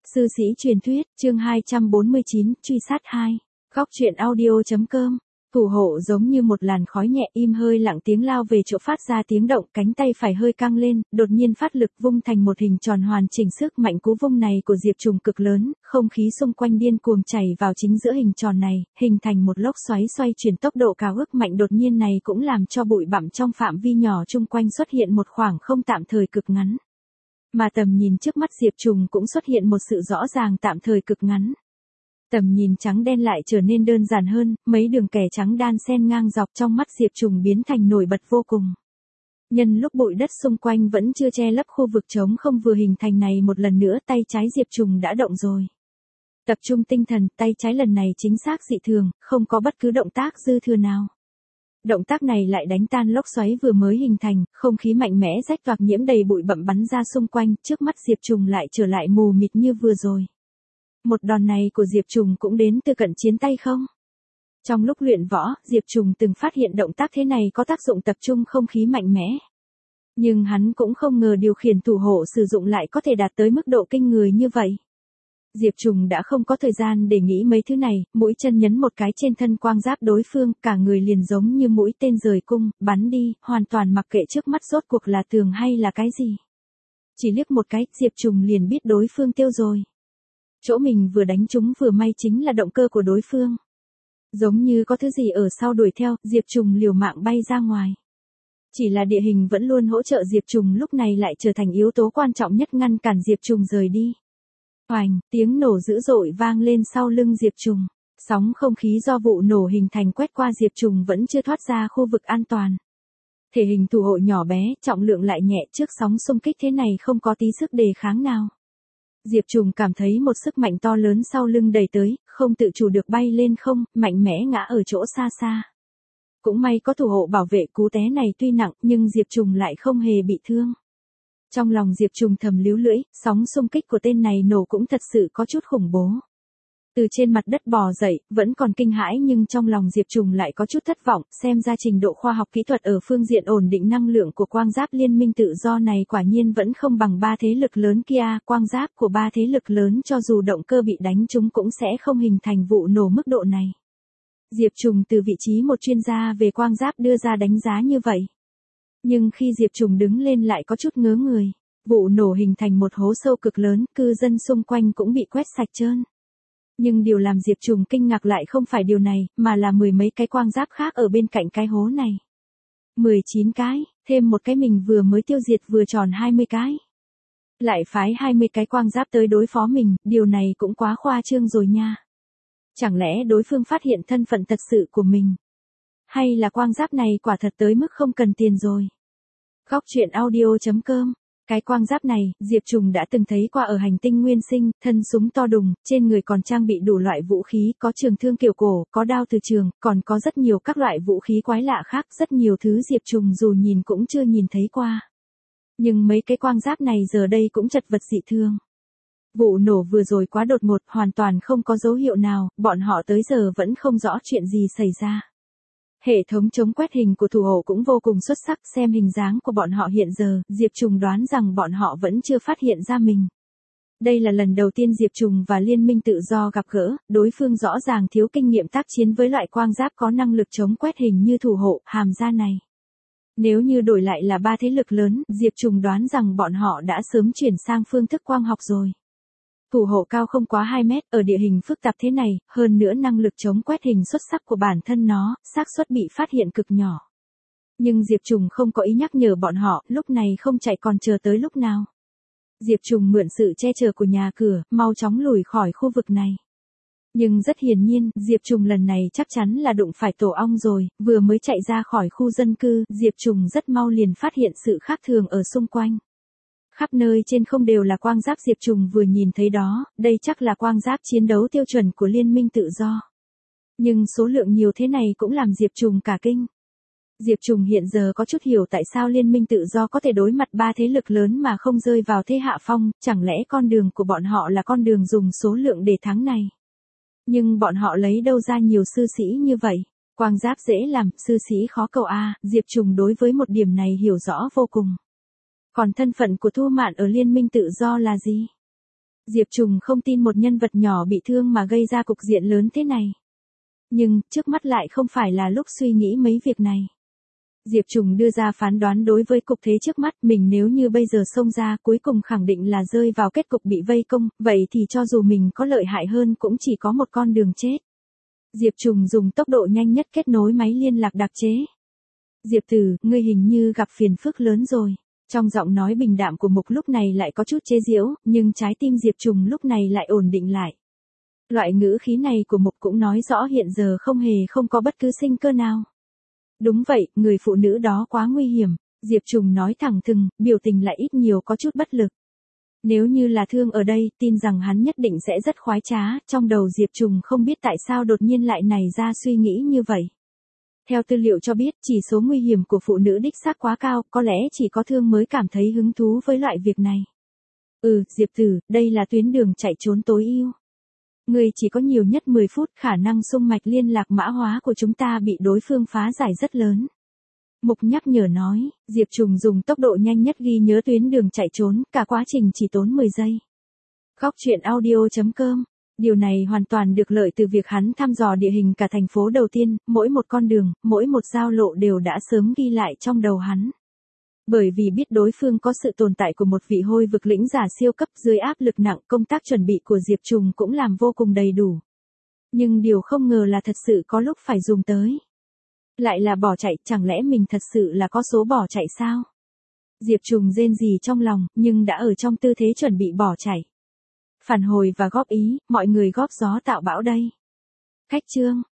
Sư sĩ truyền thuyết, chương 249, truy sát 2. Góc truyện audio.com. Thủ hộ giống như một làn khói nhẹ im hơi lặng tiếng lao về chỗ phát ra tiếng động, cánh tay phải hơi căng lên, đột nhiên phát lực vung thành một hình tròn hoàn chỉnh. Sức mạnh cú vung này của Diệp Trùng cực lớn, không khí xung quanh điên cuồng chảy vào chính giữa hình tròn này, hình thành một lốc xoáy xoay chuyển tốc độ cao ước mạnh đột nhiên này cũng làm cho bụi bặm trong phạm vi nhỏ chung quanh xuất hiện một khoảng không tạm thời cực ngắn. Mà tầm nhìn trước mắt Diệp Trùng cũng xuất hiện một sự rõ ràng tạm thời cực ngắn. Tầm nhìn trắng đen lại trở nên đơn giản hơn, mấy đường kẻ trắng đan xen ngang dọc trong mắt Diệp Trùng biến thành nổi bật vô cùng. Nhân lúc bụi đất xung quanh vẫn chưa che lấp khu vực trống không vừa hình thành này một lần nữa tay trái Diệp Trùng đã động rồi. Tập trung tinh thần, tay trái lần này chính xác dị thường, không có bất cứ động tác dư thừa nào. Động tác này lại đánh tan lốc xoáy vừa mới hình thành, không khí mạnh mẽ rách toạc nhiễm đầy bụi bặm bắn ra xung quanh, trước mắt Diệp Trùng lại trở lại mù mịt như vừa rồi. Một đòn này của Diệp Trùng cũng đến từ cận chiến tay không? Trong lúc luyện võ, Diệp Trùng từng phát hiện động tác thế này có tác dụng tập trung không khí mạnh mẽ. Nhưng hắn cũng không ngờ điều khiển thủ hộ sử dụng lại có thể đạt tới mức độ kinh người như vậy. Diệp Trùng đã không có thời gian để nghĩ mấy thứ này, mũi chân nhấn một cái trên thân quang giáp đối phương, cả người liền giống như mũi tên rời cung, bắn đi, hoàn toàn mặc kệ trước mắt rốt cuộc là tường hay là cái gì. Chỉ liếc một cái, Diệp Trùng liền biết đối phương tiêu rồi. Chỗ mình vừa đánh trúng vừa may chính là động cơ của đối phương. Giống như có thứ gì ở sau đuổi theo, Diệp Trùng liều mạng bay ra ngoài. Chỉ là địa hình vẫn luôn hỗ trợ Diệp Trùng lúc này lại trở thành yếu tố quan trọng nhất ngăn cản Diệp Trùng rời đi. Oành, tiếng nổ dữ dội vang lên sau lưng Diệp Trùng. Sóng không khí do vụ nổ hình thành quét qua Diệp Trùng vẫn chưa thoát ra khu vực an toàn. Thể hình thủ hộ nhỏ bé, trọng lượng lại nhẹ trước sóng xung kích thế này không có tí sức đề kháng nào. Diệp Trùng cảm thấy một sức mạnh to lớn sau lưng đẩy tới, không tự chủ được bay lên không, mạnh mẽ ngã ở chỗ xa xa. Cũng may có thủ hộ bảo vệ cú té này tuy nặng nhưng Diệp Trùng lại không hề bị thương. Trong lòng Diệp Trùng thầm líu lưỡi, sóng xung kích của tên này nổ cũng thật sự có chút khủng bố. Từ trên mặt đất bò dậy, vẫn còn kinh hãi nhưng trong lòng Diệp Trùng lại có chút thất vọng, xem ra trình độ khoa học kỹ thuật ở phương diện ổn định năng lượng của quang giáp liên minh tự do này quả nhiên vẫn không bằng ba thế lực lớn kia, quang giáp của ba thế lực lớn cho dù động cơ bị đánh trúng cũng sẽ không hình thành vụ nổ mức độ này. Diệp Trùng từ vị trí một chuyên gia về quang giáp đưa ra đánh giá như vậy. Nhưng khi Diệp Trùng đứng lên lại có chút ngớ người, vụ nổ hình thành một hố sâu cực lớn, cư dân xung quanh cũng bị quét sạch trơn. Nhưng điều làm Diệp Trùng kinh ngạc lại không phải điều này, mà là mười mấy cái quang giáp khác ở bên cạnh cái hố này. 19 cái, thêm một cái mình vừa mới tiêu diệt vừa tròn 20 cái. Lại phái 20 cái quang giáp tới đối phó mình, điều này cũng quá khoa trương rồi nha. Chẳng lẽ đối phương phát hiện thân phận thật sự của mình? Hay là quang giáp này quả thật tới mức không cần tiền rồi? Góc truyện audio.com. Cái quang giáp này, Diệp Trùng đã từng thấy qua ở hành tinh nguyên sinh, thân súng to đùng, trên người còn trang bị đủ loại vũ khí, có trường thương kiểu cổ, có đao từ trường, còn có rất nhiều các loại vũ khí quái lạ khác, rất nhiều thứ Diệp Trùng dù nhìn cũng chưa nhìn thấy qua. Nhưng mấy cái quang giáp này giờ đây cũng chật vật dị thương. Vụ nổ vừa rồi quá đột ngột, hoàn toàn không có dấu hiệu nào, bọn họ tới giờ vẫn không rõ chuyện gì xảy ra. Hệ thống chống quét hình của thủ hộ cũng vô cùng xuất sắc, xem hình dáng của bọn họ hiện giờ, Diệp Trùng đoán rằng bọn họ vẫn chưa phát hiện ra mình. Đây là lần đầu tiên Diệp Trùng và Liên minh tự do gặp gỡ, đối phương rõ ràng thiếu kinh nghiệm tác chiến với loại quang giáp có năng lực chống quét hình như thủ hộ, hàm ra này. Nếu như đổi lại là ba thế lực lớn, Diệp Trùng đoán rằng bọn họ đã sớm chuyển sang phương thức quang học rồi. Thủ hộ cao không quá 2 mét, ở địa hình phức tạp thế này, hơn nữa năng lực chống quét hình xuất sắc của bản thân nó, xác suất bị phát hiện cực nhỏ. Nhưng Diệp Trùng không có ý nhắc nhở bọn họ, lúc này không chạy còn chờ tới lúc nào. Diệp Trùng mượn sự che chở của nhà cửa, mau chóng lùi khỏi khu vực này. Nhưng rất hiển nhiên, Diệp Trùng lần này chắc chắn là đụng phải tổ ong rồi, vừa mới chạy ra khỏi khu dân cư, Diệp Trùng rất mau liền phát hiện sự khác thường ở xung quanh. Khắp nơi trên không đều là quang giáp Diệp Trùng vừa nhìn thấy đó, đây chắc là quang giáp chiến đấu tiêu chuẩn của Liên minh tự do. Nhưng số lượng nhiều thế này cũng làm Diệp Trùng cả kinh. Diệp Trùng hiện giờ có chút hiểu tại sao Liên minh tự do có thể đối mặt ba thế lực lớn mà không rơi vào thế hạ phong, chẳng lẽ con đường của bọn họ là con đường dùng số lượng để thắng này. Nhưng bọn họ lấy đâu ra nhiều sư sĩ như vậy? Quang giáp dễ làm, sư sĩ khó cầu a, Diệp Trùng đối với một điểm này hiểu rõ vô cùng. Còn thân phận của Thu Mạn ở Liên minh tự do là gì? Diệp Trùng không tin một nhân vật nhỏ bị thương mà gây ra cục diện lớn thế này. Nhưng, trước mắt lại không phải là lúc suy nghĩ mấy việc này. Diệp Trùng đưa ra phán đoán đối với cục thế trước mắt, mình nếu như bây giờ xông ra cuối cùng khẳng định là rơi vào kết cục bị vây công, vậy thì cho dù mình có lợi hại hơn cũng chỉ có một con đường chết. Diệp Trùng dùng tốc độ nhanh nhất kết nối máy liên lạc đặc chế. Diệp Tử, ngươi hình như gặp phiền phức lớn rồi. Trong giọng nói bình đạm của Mục lúc này lại có chút chế giễu, nhưng trái tim Diệp Trùng lúc này lại ổn định lại. Loại ngữ khí này của Mục cũng nói rõ hiện giờ không có bất cứ sinh cơ nào. Đúng vậy, người phụ nữ đó quá nguy hiểm, Diệp Trùng nói thẳng thừng, biểu tình lại ít nhiều có chút bất lực. Nếu như là Thương ở đây, tin rằng hắn nhất định sẽ rất khoái trá, trong đầu Diệp Trùng không biết tại sao đột nhiên lại nảy ra suy nghĩ như vậy. Theo tư liệu cho biết, chỉ số nguy hiểm của phụ nữ đích xác quá cao, có lẽ chỉ có Thương mới cảm thấy hứng thú với loại việc này. Diệp Tử, đây là tuyến đường chạy trốn tối ưu. Ngươi chỉ có nhiều nhất 10 phút, khả năng xung mạch liên lạc mã hóa của chúng ta bị đối phương phá giải rất lớn. Mục nhắc nhở nói, Diệp Trùng dùng tốc độ nhanh nhất ghi nhớ tuyến đường chạy trốn, cả quá trình chỉ tốn 10 giây. Góc truyện audio.com. Điều này hoàn toàn được lợi từ việc hắn thăm dò địa hình cả thành phố đầu tiên, mỗi một con đường, mỗi một giao lộ đều đã sớm ghi lại trong đầu hắn. Bởi vì biết đối phương có sự tồn tại của một vị hôi vực lĩnh giả siêu cấp dưới áp lực nặng, công tác chuẩn bị của Diệp Trùng cũng làm vô cùng đầy đủ. Nhưng điều không ngờ là thật sự có lúc phải dùng tới. Lại là bỏ chạy, chẳng lẽ mình thật sự là có số bỏ chạy sao? Diệp Trùng rên rỉ trong lòng, nhưng đã ở trong tư thế chuẩn bị bỏ chạy. Phản hồi và góp ý, mọi người góp gió tạo bão đây. Khách chương.